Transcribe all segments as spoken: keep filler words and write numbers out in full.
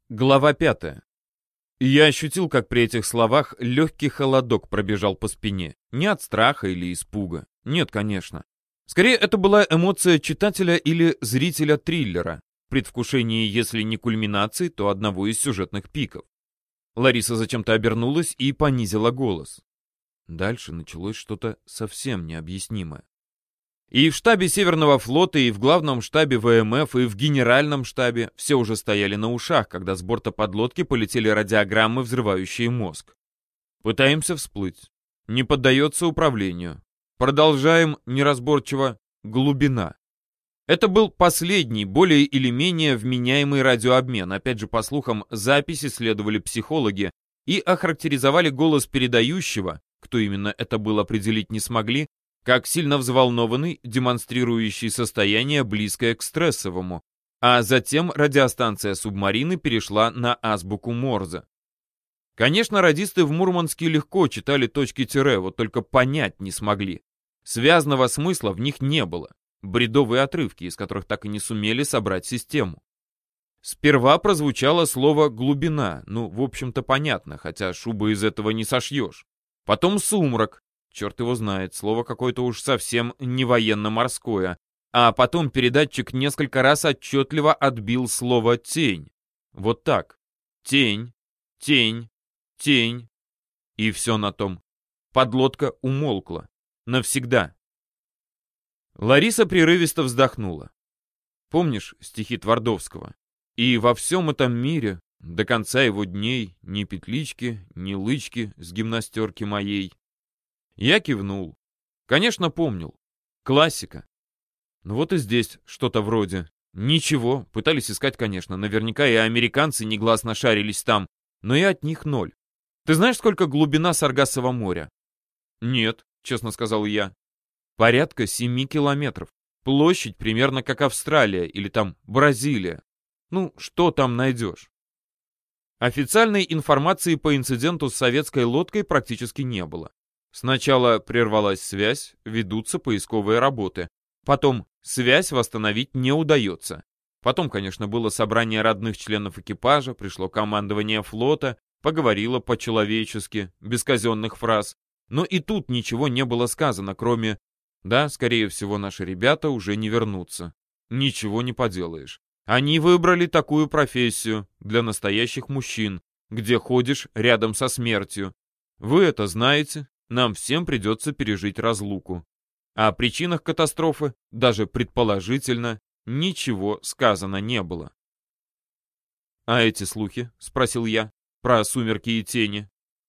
Глава пятая. Я ощутил, как при этих словах легкий холодок пробежал по спине. Не от страха или испуга. Нет, конечно. Скорее, это была эмоция читателя или зрителя триллера. Предвкушение, если не кульминации, то одного из сюжетных пиков. Лариса зачем-то обернулась и понизила голос. Дальше началось что-то совсем необъяснимое. И в штабе Северного флота, и в главном штабе ВМФ, и в генеральном штабе все уже стояли на ушах, когда с борта подлодки полетели радиограммы, взрывающие мозг. Пытаемся всплыть. Не поддается управлению. Продолжаем неразборчиво. Глубина. Это был последний, более или менее вменяемый радиообмен. Опять же, по слухам, записи исследовали психологи и охарактеризовали голос передающего, кто именно это был, определить не смогли, как сильно взволнованный, демонстрирующий состояние, близкое к стрессовому, а затем радиостанция субмарины перешла на азбуку Морзе. Конечно, радисты в Мурманске легко читали точки тире, вот только понять не смогли. Связного смысла в них не было. Бредовые отрывки, из которых так и не сумели собрать систему. Сперва прозвучало слово «глубина», ну, в общем-то, понятно, хотя шубы из этого не сошьешь. Потом «сумрак». Черт его знает, слово какое-то уж совсем не военно-морское. А потом передатчик несколько раз отчетливо отбил слово «тень». Вот так. Тень, тень, тень. И все на том. Подлодка умолкла. Навсегда. Лариса прерывисто вздохнула. Помнишь стихи Твардовского? И во всем этом мире, до конца его дней, ни петлички, ни лычки с гимнастерки моей. Я кивнул. Конечно, помнил. Классика. Ну вот и здесь что-то вроде. Ничего, пытались искать, конечно. Наверняка и американцы негласно шарились там, но и от них ноль. Ты знаешь, сколько глубина Саргассова моря? Нет, честно сказал я. Порядка семи километров. Площадь примерно как Австралия или там Бразилия. Ну, что там найдешь? Официальной информации по инциденту с советской лодкой практически не было. Сначала прервалась связь, ведутся поисковые работы. Потом связь восстановить не удается. Потом, конечно, было собрание родных членов экипажа, пришло командование флота, поговорило по-человечески, без казенных фраз. Но и тут ничего не было сказано, кроме «да, скорее всего, наши ребята уже не вернутся». Ничего не поделаешь. Они выбрали такую профессию для настоящих мужчин, где ходишь рядом со смертью. Вы это знаете. Нам всем придется пережить разлуку. О причинах катастрофы, даже предположительно, ничего сказано не было. «А эти слухи?» — спросил я. «Про сумерки и тени».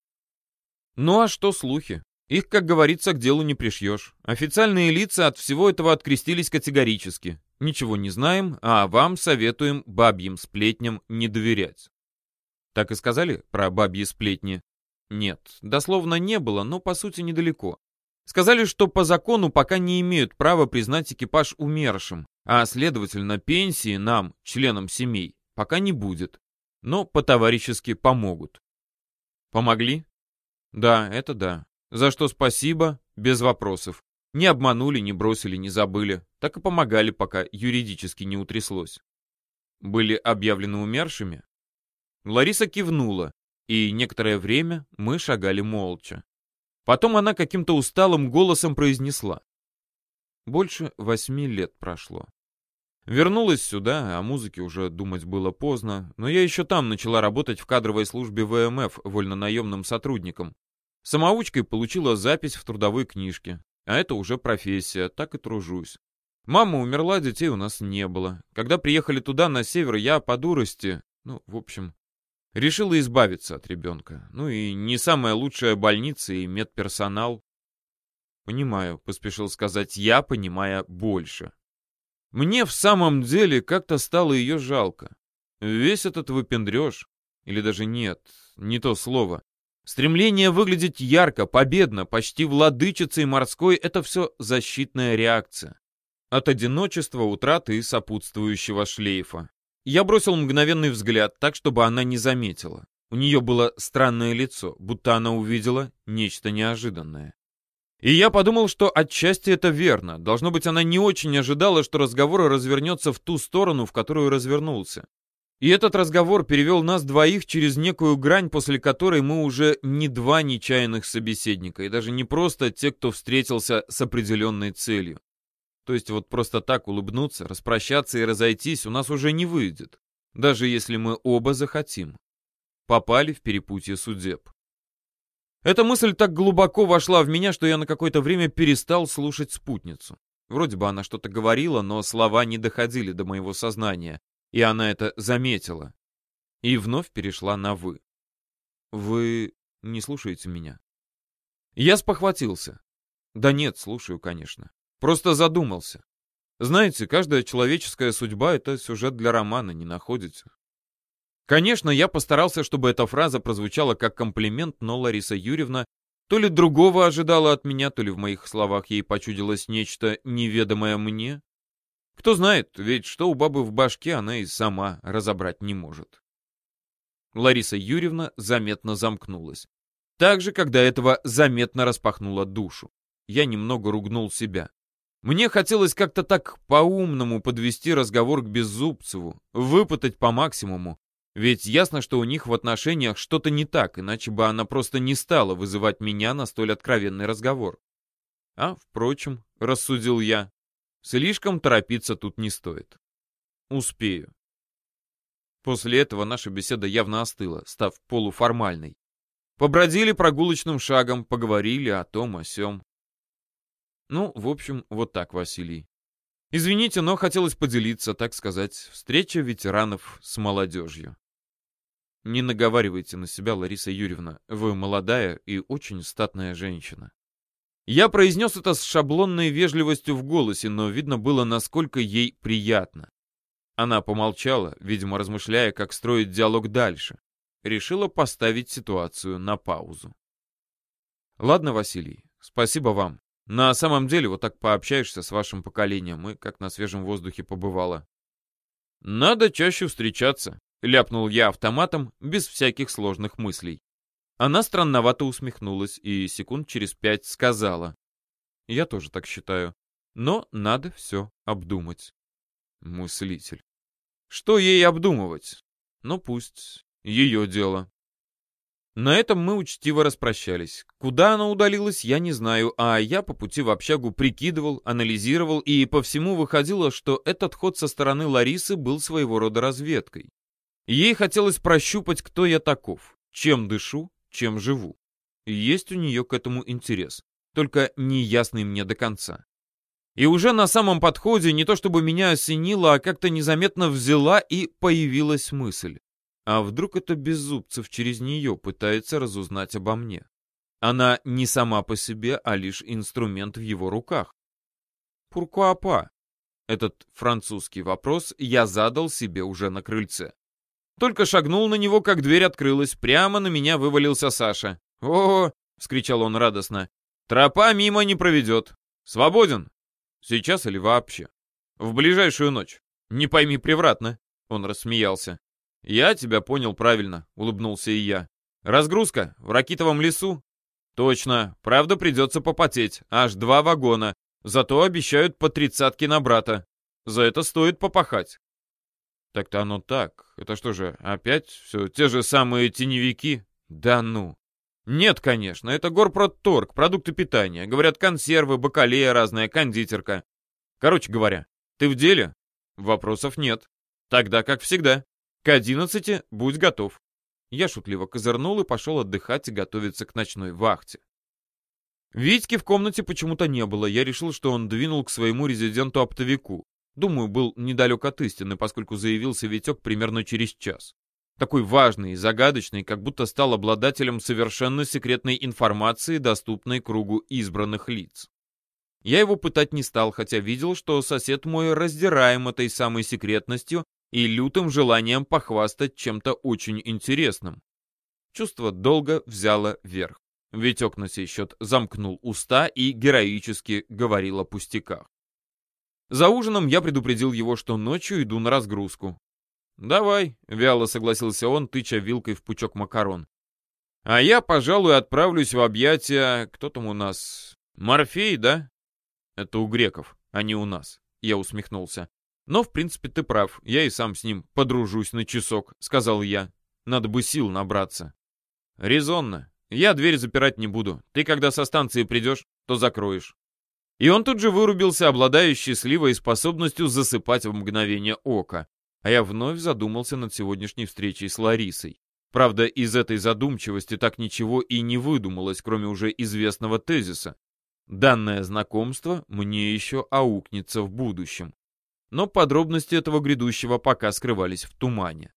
«Ну а что слухи? Их, как говорится, к делу не пришьешь. Официальные лица от всего этого открестились категорически. Ничего не знаем, а вам советуем бабьим сплетням не доверять». Так и сказали про бабьи сплетни? Нет, дословно не было, но по сути недалеко. Сказали, что по закону пока не имеют права признать экипаж умершим, а следовательно пенсии нам, членам семей, пока не будет. Но по-товарищески помогут. Помогли? Да, это да. За что спасибо, без вопросов. Не обманули, не бросили, не забыли. Так и помогали, пока юридически не утряслось. Были объявлены умершими? Лариса кивнула. И некоторое время мы шагали молча. Потом она каким-то усталым голосом произнесла. Больше восьми лет прошло. Вернулась сюда, о музыке уже думать было поздно, но я еще там начала работать в кадровой службе ВМФ вольнонаемным сотрудником. Самоучкой получила запись в трудовой книжке, а это уже профессия, так и тружусь. Мама умерла, детей у нас не было. Когда приехали туда, на север, я по дурости, ну, в общем... решила избавиться от ребенка. Ну и не самая лучшая больница и медперсонал. Понимаю, поспешил сказать я, понимая больше. Мне в самом деле как-то стало ее жалко. Весь этот выпендреж, или даже нет, не то слово. Стремление выглядеть ярко, победно, почти владычицей морской — это все защитная реакция. От одиночества, утраты и сопутствующего шлейфа. Я бросил мгновенный взгляд, так, чтобы она не заметила. У нее было странное лицо, будто она увидела нечто неожиданное. И я подумал, что отчасти это верно. Должно быть, она не очень ожидала, что разговор развернется в ту сторону, в которую развернулся. И этот разговор перевел нас двоих через некую грань, после которой мы уже не два нечаянных собеседника, и даже не просто те, кто встретился с определенной целью. То есть вот просто так улыбнуться, распрощаться и разойтись у нас уже не выйдет, даже если мы оба захотим. Попали в перепутье судеб. Эта мысль так глубоко вошла в меня, что я на какое-то время перестал слушать спутницу. Вроде бы она что-то говорила, но слова не доходили до моего сознания, и она это заметила. И вновь перешла на «вы». «Вы не слушаете меня?» Я спохватился. Да нет, слушаю, конечно. Просто задумался. Знаете, каждая человеческая судьба — это сюжет для романа, не находите? Конечно, я постарался, чтобы эта фраза прозвучала как комплимент, но Лариса Юрьевна то ли другого ожидала от меня, то ли в моих словах ей почудилось нечто неведомое мне. Кто знает, ведь что у бабы в башке, она и сама разобрать не может. Лариса Юрьевна заметно замкнулась. Также, когда этого заметно распахнула душу. Я немного ругнул себя. Мне хотелось как-то так по-умному подвести разговор к Беззубцеву, выпытать по максимуму. Ведь ясно, что у них в отношениях что-то не так, иначе бы она просто не стала вызывать меня на столь откровенный разговор. А, впрочем, рассудил я, слишком торопиться тут не стоит. Успею. После этого наша беседа явно остыла, став полуформальной. Побродили прогулочным шагом, поговорили о том, о сём. Ну, в общем, вот так, Василий. Извините, но хотелось поделиться, так сказать, встреча ветеранов с молодежью. Не наговаривайте на себя, Лариса Юрьевна. Вы молодая и очень статная женщина. Я произнес это с шаблонной вежливостью в голосе, но видно было, насколько ей приятно. Она помолчала, видимо, размышляя, как строить диалог дальше. Решила поставить ситуацию на паузу. Ладно, Василий, спасибо вам. На самом деле, вот так пообщаешься с вашим поколением, и как на свежем воздухе побывала. Надо чаще встречаться, ляпнул я автоматом, без всяких сложных мыслей. Она странновато усмехнулась и секунд через пять сказала. Я тоже так считаю, но надо все обдумать. Мыслитель. Что ей обдумывать? Ну пусть, ее дело. На этом мы учтиво распрощались. Куда она удалилась, я не знаю, а я по пути в общагу прикидывал, анализировал, и по всему выходило, что этот ход со стороны Ларисы был своего рода разведкой. Ей хотелось прощупать, кто я таков, чем дышу, чем живу. И есть у нее к этому интерес, только неясный мне до конца. И уже на самом подходе не то чтобы меня осенило, а как-то незаметно взяла и появилась мысль. А вдруг это Беззубцев через нее пытается разузнать обо мне? Она не сама по себе, а лишь инструмент в его руках. Пуркуа-па? Этот французский вопрос я задал себе уже на крыльце. Только шагнул на него, как дверь открылась. Прямо на меня вывалился Саша. «О!» — вскричал он радостно. «Тропа мимо не проведет. Свободен? Сейчас или вообще? В ближайшую ночь. Не пойми превратно». Он рассмеялся. «Я тебя понял правильно», — улыбнулся и я. «Разгрузка в Ракитовом лесу?» «Точно. Правда, придется попотеть. Аж два вагона. Зато обещают по тридцатке на брата. За это стоит попахать». «Так-то оно так. Это что же, опять все те же самые теневики?» «Да ну!» «Нет, конечно. Это Горпродторг, продукты питания. Говорят, консервы, бакалея разная, кондитерка. Короче говоря, ты в деле?» «Вопросов нет. Тогда, как всегда, к одиннадцати будь готов». Я шутливо козырнул и пошел отдыхать и готовиться к ночной вахте. Витьки в комнате почему-то не было. Я решил, что он двинул к своему резиденту-оптовику. Думаю, был недалек от истины, поскольку заявился Витек примерно через час. Такой важный и загадочный, как будто стал обладателем совершенно секретной информации, доступной кругу избранных лиц. Я его пытать не стал, хотя видел, что сосед мой раздираем этой самой секретностью и лютым желанием похвастать чем-то очень интересным. Чувство долга взяло верх. Витек на сей счет замкнул уста и героически говорил о пустяках. За ужином я предупредил его, что ночью иду на разгрузку. «Давай», — вяло согласился он, тыча вилкой в пучок макарон. «А я, пожалуй, отправлюсь в объятия... Кто там у нас? Морфей, да?» «Это у греков, а не у нас», — я усмехнулся. Но, в принципе, ты прав, я и сам с ним подружусь на часок, сказал я. Надо бы сил набраться. Резонно. Я дверь запирать не буду. Ты, когда со станции придешь, то закроешь. И он тут же вырубился, обладая счастливой способностью засыпать в мгновение ока. А я вновь задумался над сегодняшней встречей с Ларисой. Правда, из этой задумчивости так ничего и не выдумалось, кроме уже известного тезиса. Данное знакомство мне еще аукнется в будущем. Но подробности этого грядущего пока скрывались в тумане.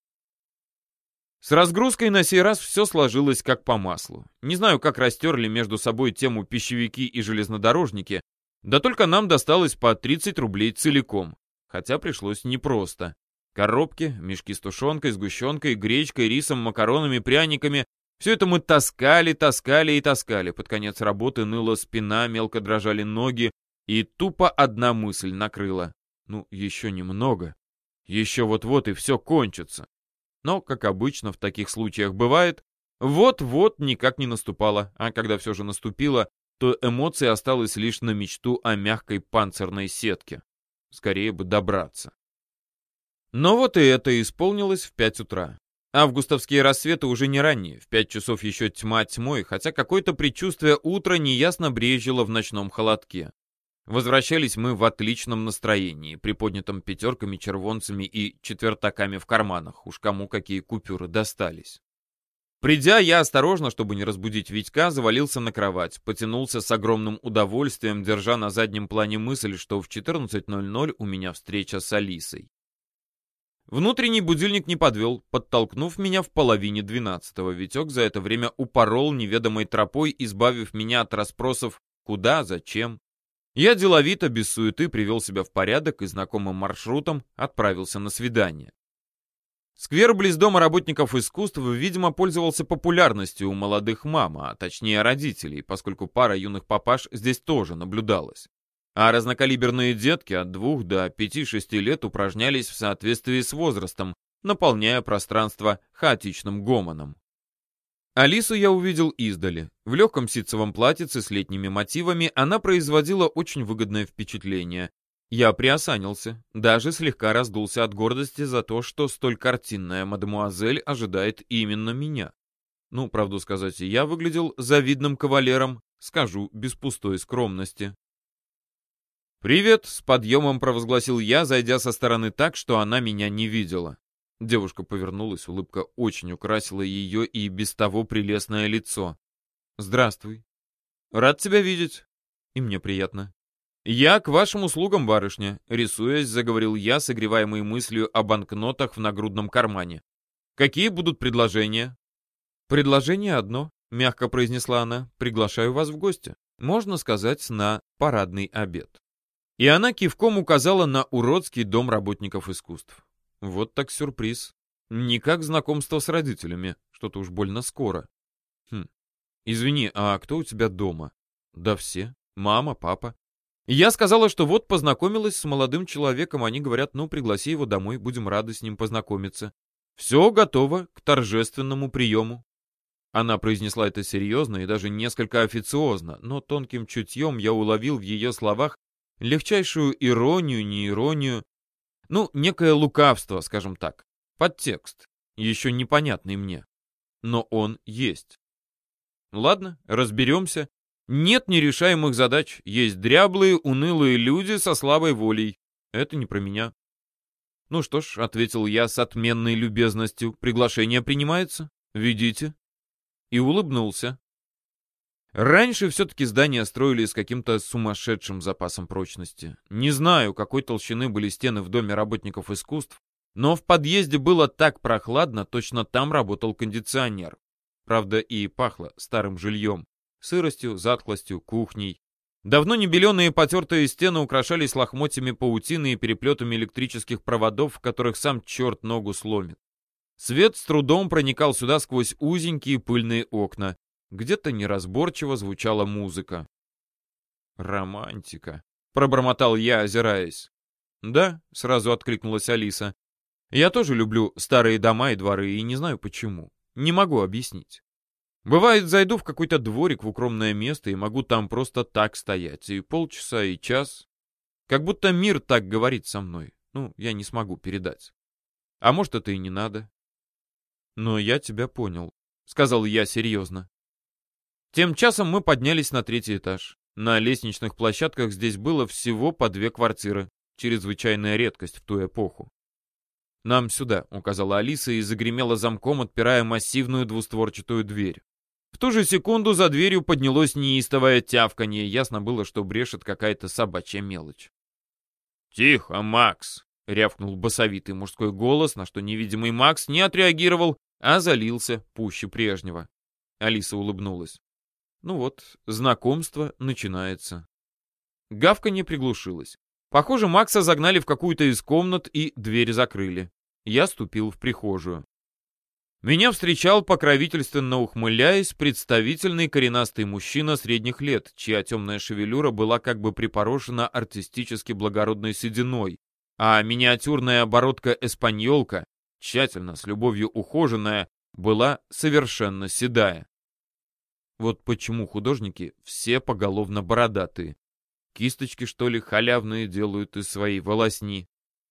С разгрузкой на сей раз все сложилось как по маслу. Не знаю, как растерли между собой тему пищевики и железнодорожники, да только нам досталось по тридцать рублей целиком. Хотя пришлось непросто. Коробки, мешки с тушенкой, сгущенкой, гречкой, рисом, макаронами, пряниками — все это мы таскали, таскали и таскали. Под конец работы ныла спина, мелко дрожали ноги, и тупо одна мысль накрыла. Ну, еще немного. Еще вот-вот и все кончится. Но, как обычно в таких случаях бывает, вот-вот никак не наступало, а когда все же наступило, то эмоций осталось лишь на мечту о мягкой панцирной сетке. Скорее бы добраться. Но вот и это исполнилось в пять утра. Августовские рассветы уже не ранние, в пять часов еще тьма тьмой, хотя какое-то предчувствие утра неясно брежило в ночном холодке. Возвращались мы в отличном настроении, приподнятом пятерками, червонцами и четвертаками в карманах, уж кому какие купюры достались. Придя, я осторожно, чтобы не разбудить Витька, завалился на кровать, потянулся с огромным удовольствием, держа на заднем плане мысль, что в четырнадцать ноль ноль у меня встреча с Алисой. Внутренний будильник не подвел, подтолкнув меня в половине двенадцатого. Витек за это время упорол неведомой тропой, избавив меня от расспросов «куда?», «зачем?». Я деловито, без суеты, привел себя в порядок и знакомым маршрутом отправился на свидание. Сквер близ дома работников искусств, видимо, пользовался популярностью у молодых мам, а точнее родителей, поскольку пара юных папаш здесь тоже наблюдалась. А разнокалиберные детки от двух до пяти-шести лет упражнялись в соответствии с возрастом, наполняя пространство хаотичным гомоном. Алису я увидел издали. В легком ситцевом платьице с летними мотивами она производила очень выгодное впечатление. Я приосанился, даже слегка раздулся от гордости за то, что столь картинная мадемуазель ожидает именно меня. Ну, правду сказать, я выглядел завидным кавалером, скажу, без пустой скромности. «Привет!» — с подъемом провозгласил я, зайдя со стороны так, что она меня не видела. Девушка повернулась, улыбка очень украсила ее и без того прелестное лицо. «Здравствуй. Рад тебя видеть. И мне приятно. Я к вашим услугам, барышня», — рисуясь, заговорил я, согреваемый мыслью о банкнотах в нагрудном кармане. «Какие будут предложения?» «Предложение одно», — мягко произнесла она. «Приглашаю вас в гости. Можно сказать, на парадный обед». И она кивком указала на уродский дом работников искусств. Вот так сюрприз. Не как знакомство с родителями, что-то уж больно скоро. Хм. Извини, а кто у тебя дома? Да все. Мама, папа. Я сказала, что вот познакомилась с молодым человеком, они говорят, ну, пригласи его домой, будем рады с ним познакомиться. Все готово к торжественному приему. Она произнесла это серьезно и даже несколько официозно, но тонким чутьем я уловил в ее словах легчайшую иронию, не иронию, ну, некое лукавство, скажем так, подтекст, еще непонятный мне, но он есть. Ладно, разберемся. Нет нерешаемых задач, есть дряблые, унылые люди со слабой волей. Это не про меня. Ну что ж, ответил я с отменной любезностью, приглашение принимается, ведите. И улыбнулся. Раньше все-таки здания строили с каким-то сумасшедшим запасом прочности. Не знаю, какой толщины были стены в доме работников искусств, но в подъезде было так прохладно, точно там работал кондиционер. Правда, и пахло старым жильем, сыростью, затхлостью, кухней. Давно не беленые потертые стены украшались лохмотьями паутины и переплетами электрических проводов, в которых сам черт ногу сломит. Свет с трудом проникал сюда сквозь узенькие пыльные окна. Где-то неразборчиво звучала музыка. «Романтика», — пробормотал я, озираясь. «Да», — сразу откликнулась Алиса. «Я тоже люблю старые дома и дворы, и не знаю почему. Не могу объяснить. Бывает, зайду в какой-то дворик в укромное место и могу там просто так стоять, и полчаса, и час. Как будто мир так говорит со мной. Ну, я не смогу передать. А может, это и не надо. Но я тебя понял, сказал я серьезно. Тем часом мы поднялись на третий этаж. На лестничных площадках здесь было всего по две квартиры. Чрезвычайная редкость в ту эпоху. «Нам сюда», — указала Алиса и загремела замком, отпирая массивную двустворчатую дверь. В ту же секунду за дверью поднялось неистовое тявканье. Ясно было, что брешет какая-то собачья мелочь. «Тихо, Макс!» — рявкнул басовитый мужской голос, на что невидимый Макс не отреагировал, а залился пуще прежнего. Алиса улыбнулась. Ну вот, знакомство начинается. Гавканье приглушилось. Похоже, Макса загнали в какую-то из комнат и дверь закрыли. Я ступил в прихожую. Меня встречал, покровительственно ухмыляясь, представительный коренастый мужчина средних лет, чья темная шевелюра была как бы припорошена артистически благородной сединой, а миниатюрная оборотка-эспаньолка, тщательно, с любовью ухоженная, была совершенно седая. Вот почему художники все поголовно бородатые. Кисточки, что ли, халявные делают из своей волосни.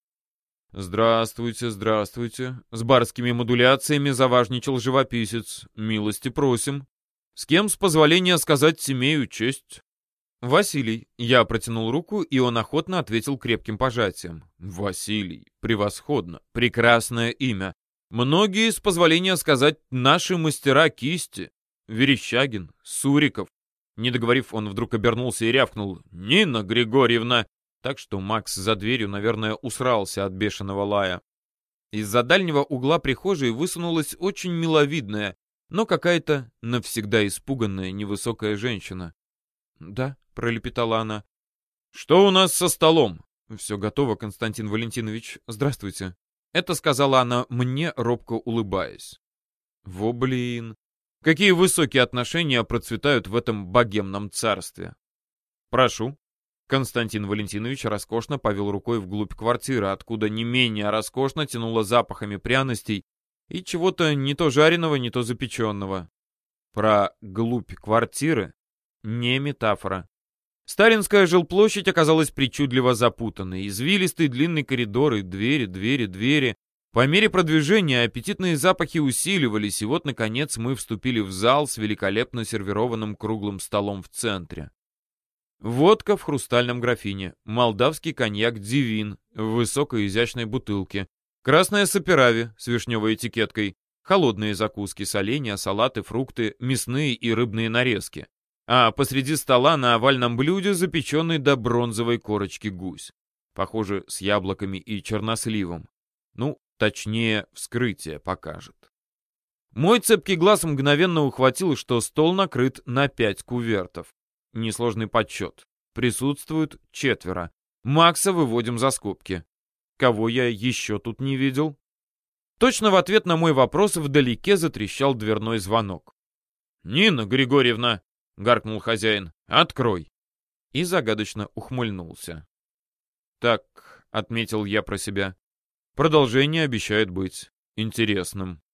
«Здравствуйте, здравствуйте!» С барскими модуляциями заважничал живописец. «Милости просим!» «С кем, с позволения сказать, имею честь?» «Василий». Я протянул руку, и он охотно ответил крепким пожатием. «Василий. Превосходно. Прекрасное имя. Многие, с позволения сказать, наши мастера кисти. Верещагин, Суриков». Не договорив, он вдруг обернулся и рявкнул: «Нина Григорьевна!» Так что Макс за дверью, наверное, усрался от бешеного лая. Из-за дальнего угла прихожей высунулась очень миловидная, но какая-то навсегда испуганная невысокая женщина. «Да», — пролепетала она. «Что у нас со столом?» «Все готово, Константин Валентинович. Здравствуйте». Это сказала она мне, робко улыбаясь. Во блин. Какие высокие отношения процветают в этом богемном царстве. «Прошу». Константин Валентинович роскошно повел рукой вглубь квартиры, откуда не менее роскошно тянуло запахами пряностей и чего-то не то жареного, не то запеченного. Про глубь квартиры не метафора. Сталинская жилплощадь оказалась причудливо запутанной. Извилистый длинный коридор и двери, двери, двери. По мере продвижения аппетитные запахи усиливались, и вот, наконец, мы вступили в зал с великолепно сервированным круглым столом в центре. Водка в хрустальном графине, молдавский коньяк «Дивин» в высокой изящной бутылке, красная саперави с вишневой этикеткой, холодные закуски, соленья, салаты, фрукты, мясные и рыбные нарезки. А посреди стола на овальном блюде запеченный до бронзовой корочки гусь. Похоже, с яблоками и черносливом. Ну, точнее, вскрытие покажет. Мой цепкий глаз мгновенно ухватил, что стол накрыт на пять кувертов. Несложный подсчет. Присутствуют четверо. Макса выводим за скобки. Кого я еще тут не видел? Точно в ответ на мой вопрос вдалеке затрещал дверной звонок. «Нина Григорьевна!» — гаркнул хозяин. «Открой!» И загадочно ухмыльнулся. «Так», — отметил я про себя, — «продолжение обещает быть интересным».